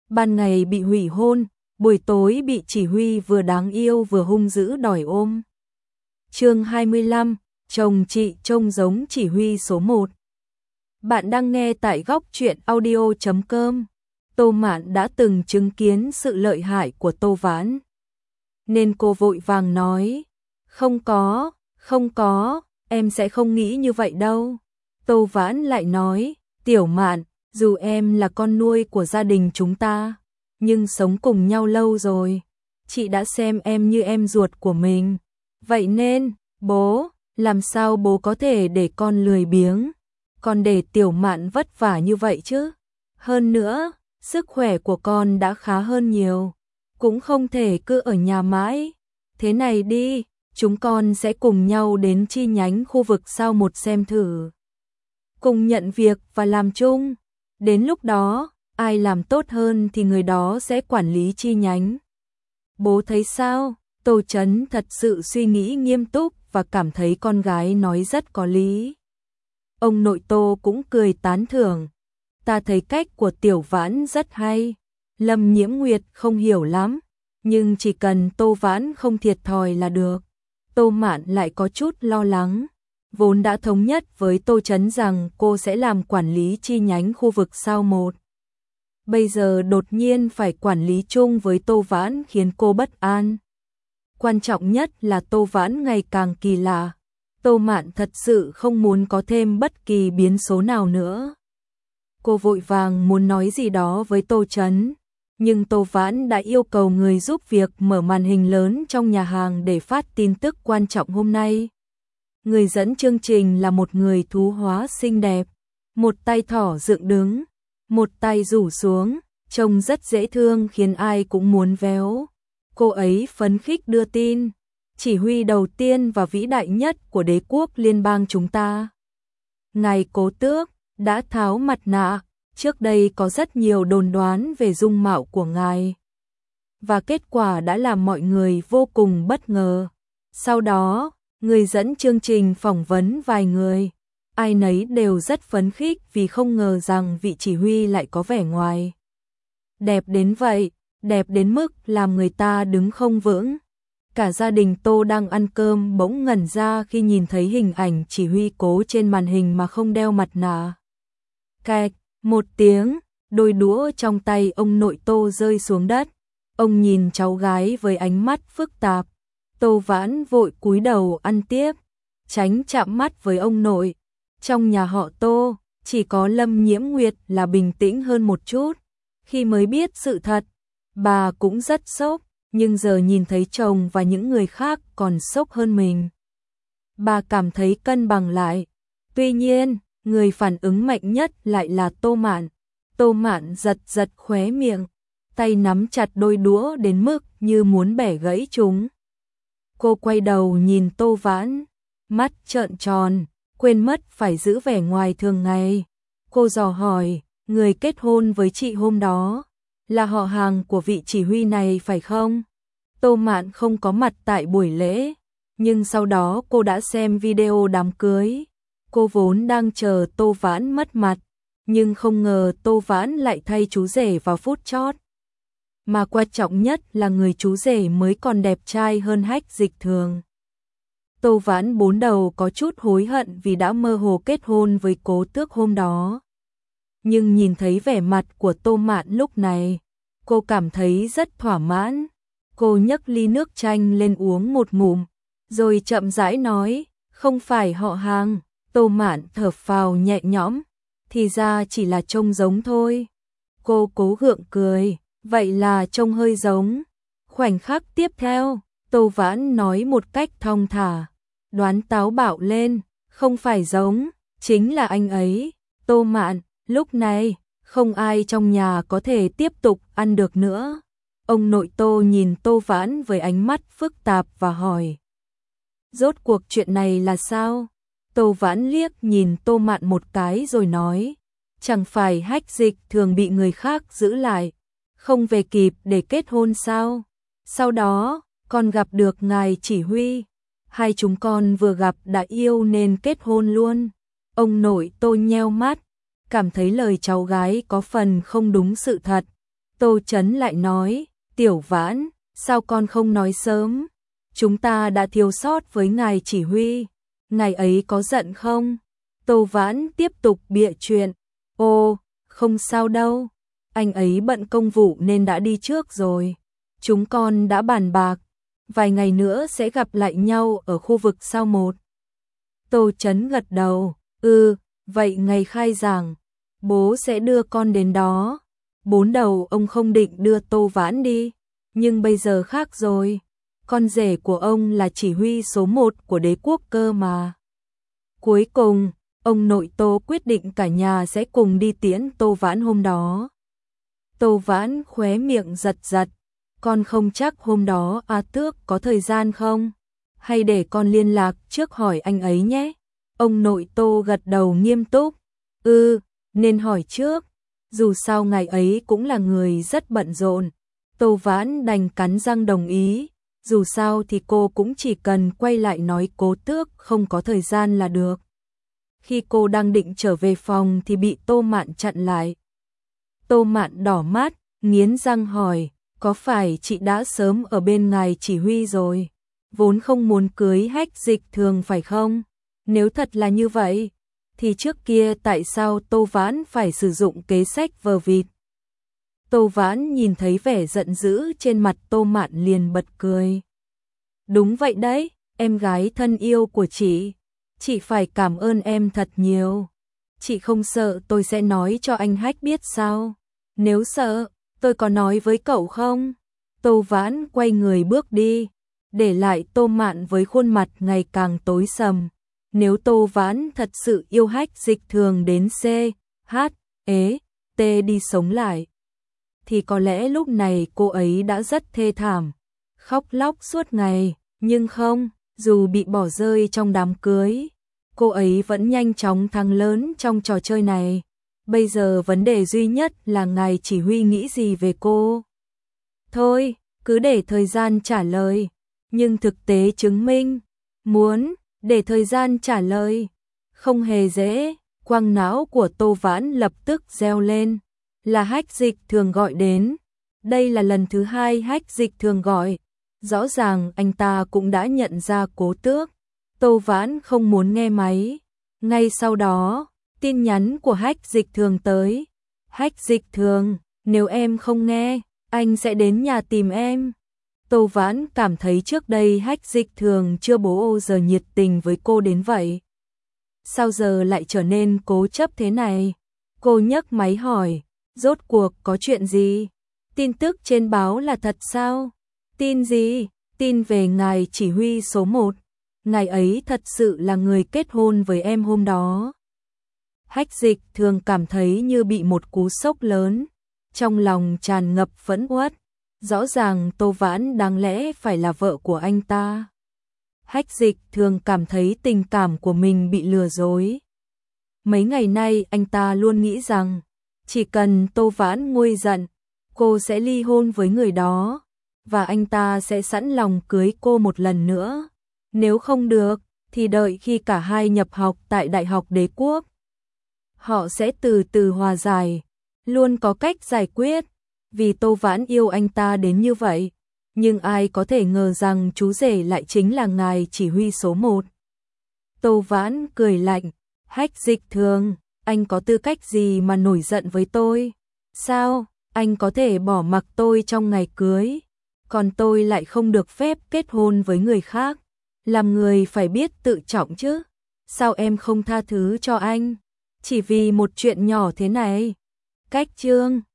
ban ngày bị hủy hôn, buổi tối bị chỉ huy vừa đáng yêu vừa hung dữ đòi ôm. Chương 25, chồng chị trông giống chỉ huy số 1. Bạn đang nghe tại góc truyện audio.com. Tô Mạn đã từng chứng kiến sự lợi hại của Tô Vãn, nên cô vội vàng nói, không có, em sẽ không nghĩ như vậy đâu. Tô Vãn lại nói, Tiểu Mạn, dù em là con nuôi của gia đình chúng ta, nhưng sống cùng nhau lâu rồi, chị đã xem em như em ruột của mình. Vậy nên, làm sao bố có thể để con lười biếng, còn để Tiểu Mạn vất vả như vậy chứ? Hơn nữa, sức khỏe của con đã khá hơn nhiều, cũng không thể cứ ở nhà mãi. Thế này đi, chúng con sẽ cùng nhau đến chi nhánh khu vực sau một xem thử, cùng nhận việc và làm chung. Đến lúc đó, ai làm tốt hơn thì người đó sẽ quản lý chi nhánh. Bố thấy sao? Tô Chấn thật sự suy nghĩ nghiêm túc và cảm thấy con gái nói rất có lý. Ông nội Tô cũng cười tán thưởng. Ta thấy cách của Tiểu Vãn rất hay. Lâm Nhiễm Nguyệt không hiểu lắm, nhưng chỉ cần Tô Vãn không thiệt thòi là được. Tô Mạn lại có chút lo lắng. Vốn đã thống nhất với Tô Chấn rằng cô sẽ làm quản lý chi nhánh khu vực sau một. Bây giờ đột nhiên phải quản lý chung với Tô Vãn khiến cô bất an. Quan trọng nhất là Tô Vãn ngày càng kỳ lạ. Tô Mạn thật sự không muốn có thêm bất kỳ biến số nào nữa. Cô vội vàng muốn nói gì đó với Tô Chấn, nhưng Tô Vãn đã yêu cầu người giúp việc mở màn hình lớn trong nhà hàng để phát tin tức quan trọng hôm nay. Người dẫn chương trình là một người thú hóa xinh đẹp, một tay thỏ dựng đứng, một tay rủ xuống, trông rất dễ thương khiến ai cũng muốn véo. Cô ấy phấn khích đưa tin, chỉ huy đầu tiên và vĩ đại nhất của đế quốc liên bang chúng ta. Ngài Cố Tước đã tháo mặt nạ, trước đây có rất nhiều đồn đoán về dung mạo của ngài, và kết quả đã làm mọi người vô cùng bất ngờ. Sau đó, người dẫn chương trình phỏng vấn vài người, ai nấy đều rất phấn khích vì không ngờ rằng vị chỉ huy lại có vẻ ngoài đẹp đến vậy, đẹp đến mức làm người ta đứng không vững. Cả gia đình Tô đang ăn cơm bỗng ngẩn ra khi nhìn thấy hình ảnh chỉ huy Cố trên màn hình mà không đeo mặt nạ. Cạch, một tiếng, đôi đũa trong tay ông nội Tô rơi xuống đất. Ông nhìn cháu gái với ánh mắt phức tạp. Tô Vãn vội cúi đầu ăn tiếp, tránh chạm mắt với ông nội. Trong nhà họ Tô, chỉ có Lâm Nhiễm Nguyệt là bình tĩnh hơn một chút. Khi mới biết sự thật, bà cũng rất sốc, nhưng giờ nhìn thấy chồng và những người khác còn sốc hơn mình, bà cảm thấy cân bằng lại. Tuy nhiên, người phản ứng mạnh nhất lại là Tô Mạn. Tô Mạn giật giật khóe miệng, tay nắm chặt đôi đũa đến mức như muốn bẻ gãy chúng. Cô quay đầu nhìn Tô Vãn, mắt trợn tròn, quên mất phải giữ vẻ ngoài thường ngày. Cô dò hỏi, người kết hôn với chị hôm đó là họ hàng của vị chỉ huy này phải không? Tô Mạn không có mặt tại buổi lễ, nhưng sau đó cô đã xem video đám cưới. Cô vốn đang chờ Tô Vãn mất mặt, nhưng không ngờ Tô Vãn lại thay chú rể vào phút chót. Mà quan trọng nhất là người chú rể mới còn đẹp trai hơn Hách Dịch Thường. Tô Vãn bốn đầu có chút hối hận vì đã mơ hồ kết hôn với Cố Tước hôm đó. Nhưng nhìn thấy vẻ mặt của Tô Mạn lúc này, cô cảm thấy rất thỏa mãn. Cô nhấc ly nước chanh lên uống một ngụm, rồi chậm rãi nói, không phải họ hàng. Tô Mạn thở phào nhẹ nhõm, thì ra chỉ là trông giống thôi. Cô cố gượng cười, vậy là trông hơi giống. Khoảnh khắc tiếp theo, Tô Vãn nói một cách thong thả, đoán táo bạo lên, không phải giống, chính là anh ấy. Tô Mạn, lúc này, không ai trong nhà có thể tiếp tục ăn được nữa. Ông nội Tô nhìn Tô Vãn với ánh mắt phức tạp và hỏi, rốt cuộc chuyện này là sao? Tô Vãn liếc nhìn Tô Mạn một cái rồi nói, chẳng phải Hách Dịch Thường bị người khác giữ lại, không về kịp để kết hôn sao? Sau đó, con gặp được ngài chỉ huy, hai chúng con vừa gặp đã yêu nên kết hôn luôn. Ông nội Tô nheo mắt, cảm thấy lời cháu gái có phần không đúng sự thật. Tô Chấn lại nói, Tiểu Vãn, sao con không nói sớm? Chúng ta đã thiếu sót với ngài chỉ huy, ngài ấy có giận không? Tô Vãn tiếp tục bịa chuyện, ô, không sao đâu, anh ấy bận công vụ nên đã đi trước rồi. Chúng con đã bàn bạc, vài ngày nữa sẽ gặp lại nhau ở khu vực sao một. Tô Chấn gật đầu, vậy ngày khai giảng, bố sẽ đưa con đến đó. Bốn đầu ông không định đưa Tô Vãn đi, nhưng bây giờ khác rồi. Con rể của ông là chỉ huy số 1 của đế quốc cơ mà. Cuối cùng, ông nội Tô quyết định cả nhà sẽ cùng đi tiễn Tô Vãn hôm đó. Tô Vãn khóe miệng giật giật, con không chắc hôm đó A Tước có thời gian không? Hay để con liên lạc trước hỏi anh ấy nhé. Ông nội Tô gật đầu nghiêm túc, nên hỏi trước, dù sao ngày ấy cũng là người rất bận rộn. Tô Vãn đành cắn răng đồng ý, dù sao thì cô cũng chỉ cần quay lại nói Cố Tước không có thời gian là được. Khi cô đang định trở về phòng thì bị Tô Mạn chặn lại. Tô Mạn đỏ mắt, nghiến răng hỏi, có phải chị đã sớm ở bên ngài chỉ huy rồi? Vốn không muốn cưới Hách Dịch Thường phải không? Nếu thật là như vậy, thì trước kia tại sao Tô Vãn phải sử dụng kế sách vờ vịt? Tô Vãn nhìn thấy vẻ giận dữ trên mặt Tô Mạn liền bật cười. Đúng vậy đấy, em gái thân yêu của chị phải cảm ơn em thật nhiều. Chị không sợ tôi sẽ nói cho anh Hách biết sao? Nếu sợ, tôi có nói với cậu không? Tô Vãn quay người bước đi, để lại Tô Mạn với khuôn mặt ngày càng tối sầm. Nếu Tô Vãn thật sự yêu Hách Dịch Thường đến T đi sống lại, thì có lẽ lúc này cô ấy đã rất thê thảm, khóc lóc suốt ngày, nhưng không, dù bị bỏ rơi trong đám cưới, cô ấy vẫn nhanh chóng thăng lớn trong trò chơi này. Bây giờ vấn đề duy nhất là ngài chỉ huy nghĩ gì về cô. Thôi, cứ để thời gian trả lời, nhưng thực tế chứng minh, muốn để thời gian trả lời không hề dễ. Quang não của Tô Vãn lập tức reo lên, là Hách Dịch Thường gọi đến. Đây là lần thứ 2 Hách Dịch Thường gọi, rõ ràng anh ta cũng đã nhận ra Cố Tước. Tô Vãn không muốn nghe máy. Ngay sau đó, tin nhắn của Hách Dịch Thường tới. Hách Dịch Thường, nếu em không nghe, anh sẽ đến nhà tìm em. Tô Vãn cảm thấy trước đây Hách Dịch Thường chưa bao giờ nhiệt tình với cô đến vậy. Sao giờ lại trở nên cố chấp thế này? Cô nhấc máy hỏi, rốt cuộc có chuyện gì? Tin tức trên báo là thật sao? Tin gì? Tin về ngài chỉ huy số 1. Ngài ấy thật sự là người kết hôn với em hôm đó. Hách Dịch Thường cảm thấy như bị một cú sốc lớn, trong lòng tràn ngập phẫn uất. Rõ ràng Tô Vãn đáng lẽ phải là vợ của anh ta. Hách Dịch Thường cảm thấy tình cảm của mình bị lừa dối. Mấy ngày nay anh ta luôn nghĩ rằng, chỉ cần Tô Vãn nguôi giận, cô sẽ ly hôn với người đó, và anh ta sẽ sẵn lòng cưới cô một lần nữa. Nếu không được, thì đợi khi cả hai nhập học tại Đại học Đế Quốc, họ sẽ từ từ hòa giải, luôn có cách giải quyết, vì Tô Vãn yêu anh ta đến như vậy. Nhưng ai có thể ngờ rằng chú rể lại chính là ngài chỉ huy số 1. Tô Vãn cười lạnh, Hách Dịch Thường, anh có tư cách gì mà nổi giận với tôi? Sao, anh có thể bỏ mặc tôi trong ngày cưới, còn tôi lại không được phép kết hôn với người khác? Làm người phải biết tự trọng chứ. Sao em không tha thứ cho anh? Chỉ vì một chuyện nhỏ thế này. Cách chương